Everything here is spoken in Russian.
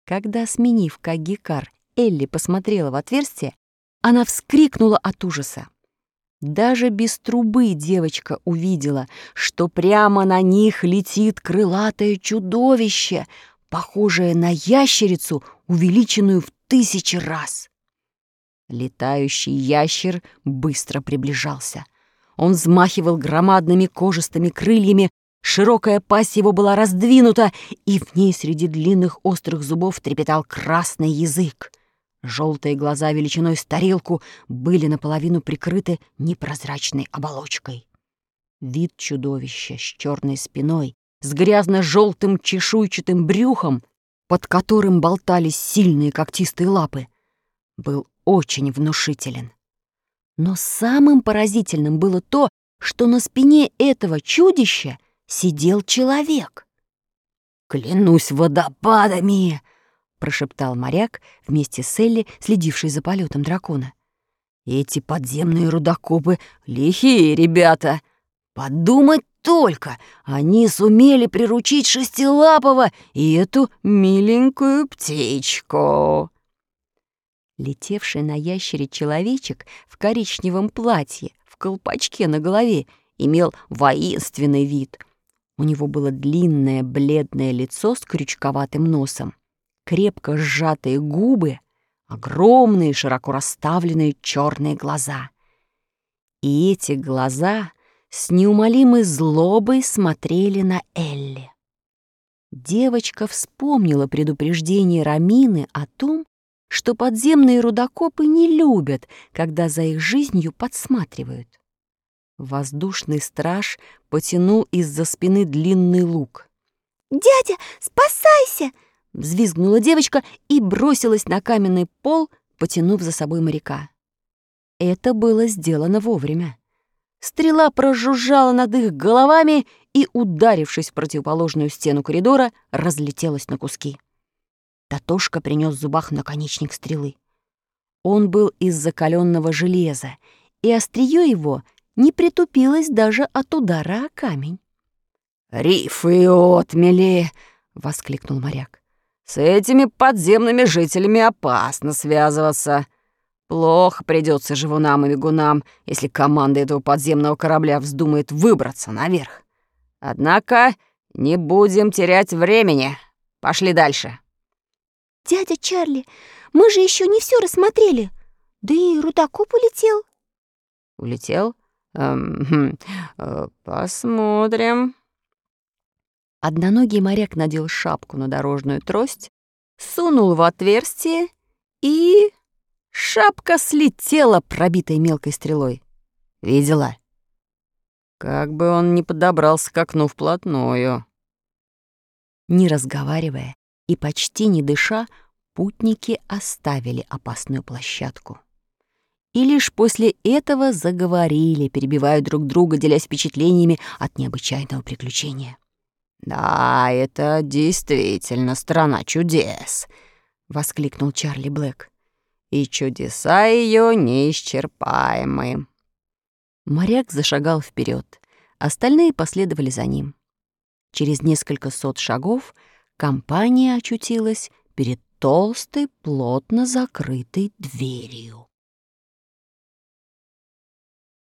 Когда, сменив Кагикар, Элли посмотрела в отверстие, она вскрикнула от ужаса. Даже без трубы девочка увидела, что прямо на них летит крылатое чудовище, похожее на ящерицу, увеличенную в 1000 раз. Летающий ящер быстро приближался. Он взмахивал громадными кожистыми крыльями, широкая пасть его была раздвинута, и в ней среди длинных острых зубов трепетал красный язык. Желтые глаза величиной с тарелку были наполовину прикрыты непрозрачной оболочкой. Вид чудовища с черной спиной, с грязно-желтым чешуйчатым брюхом, под которым болтались сильные когтистые лапы, был очень внушителен. Но самым поразительным было то, что на спине этого чудища сидел человек. «Клянусь водопадами!» — прошептал моряк вместе с Элли, следившей за полетом дракона. «Эти подземные рудокопы — лихие ребята! Подумать только, они сумели приручить шестилапого и эту миленькую птичку!» Летевший на ящере человечек в коричневом платье, в колпачке на голове, имел воинственный вид. У него было длинное бледное лицо с крючковатым носом, крепко сжатые губы, огромные широко расставленные черные глаза. И эти глаза с неумолимой злобой смотрели на Элли. Девочка вспомнила предупреждение Рамины о том, что подземные рудокопы не любят, когда за их жизнью подсматривают. Воздушный страж потянул из-за спины длинный лук. «Дядя, спасайся!» — взвизгнула девочка и бросилась на каменный пол, потянув за собой моряка. Это было сделано вовремя. Стрела прожужжала над их головами и, ударившись в противоположную стену коридора, разлетелась на куски. Татошка принес в зубах наконечник стрелы. Он был из закаленного железа, и острие его не притупилось даже от удара о камень. «Рифы и отмели!» — воскликнул моряк. «С этими подземными жителями опасно связываться. Плохо придется живунам и бегунам, если команда этого подземного корабля вздумает выбраться наверх. Однако не будем терять времени. Пошли дальше». «Дядя Чарли, мы же еще не все рассмотрели. Да и рудокоп улетел». «Улетел? Посмотрим». Одноногий моряк надел шапку на дорожную трость, сунул в отверстие, и шапка слетела, пробитой мелкой стрелой. «Видела?» Как бы он не подобрался к окну вплотную. Не разговаривая и почти не дыша, путники оставили опасную площадку. И лишь после этого заговорили, перебивая друг друга, делясь впечатлениями от необычайного приключения. «Да, это действительно страна чудес», — воскликнул Чарли Блэк. «И чудеса ее неисчерпаемы». Моряк зашагал вперед, остальные последовали за ним. Через несколько сот шагов компания очутилась перед толстой, плотно закрытой дверью.